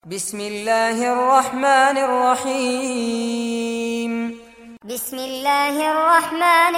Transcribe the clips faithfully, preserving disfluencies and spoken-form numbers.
بسم الله الرحمن الرحيم بسم الله الرحمن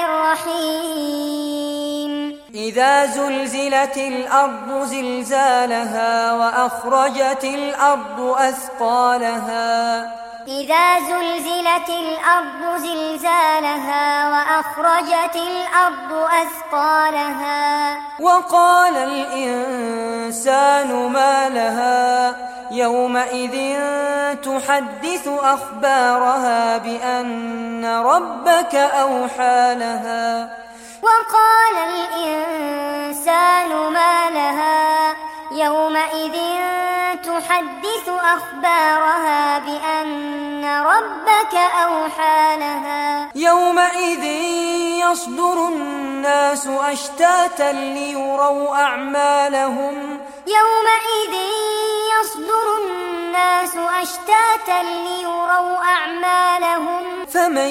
الرحيم إذا زلزلت الأرض زلزالها وأخرجت الأرض أثقالها إذا زلزلت الأرض زلزالها وأخرجت الأرض أثقالها وقال الإنسان ما لها يومئذ تحدث أخبارها بأن ربك أوحى لها وقال الإنسان ما لها يومئذ تحدث أخبارها بأن ربك أوحى لها يومئذ يصدر الناس أشتاتا ليروا أعمالهم يومئذ يصدر الناس أشتاتا ليروا أعمالهم فمن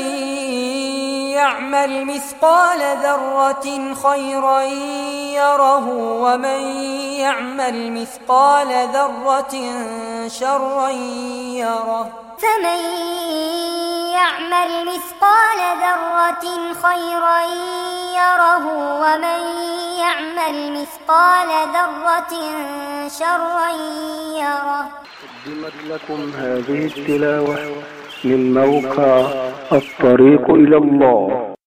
يعمل مثقال ذرة خيرا يره ومن يعمل مثقال ذرة شرا يره فمن يعمل مثقال ذرة خيرا يره ومن يعمل مثقال ذرة شرا يره. قدمت لكم هذه التلاوة من موقع الطريق إلى الله.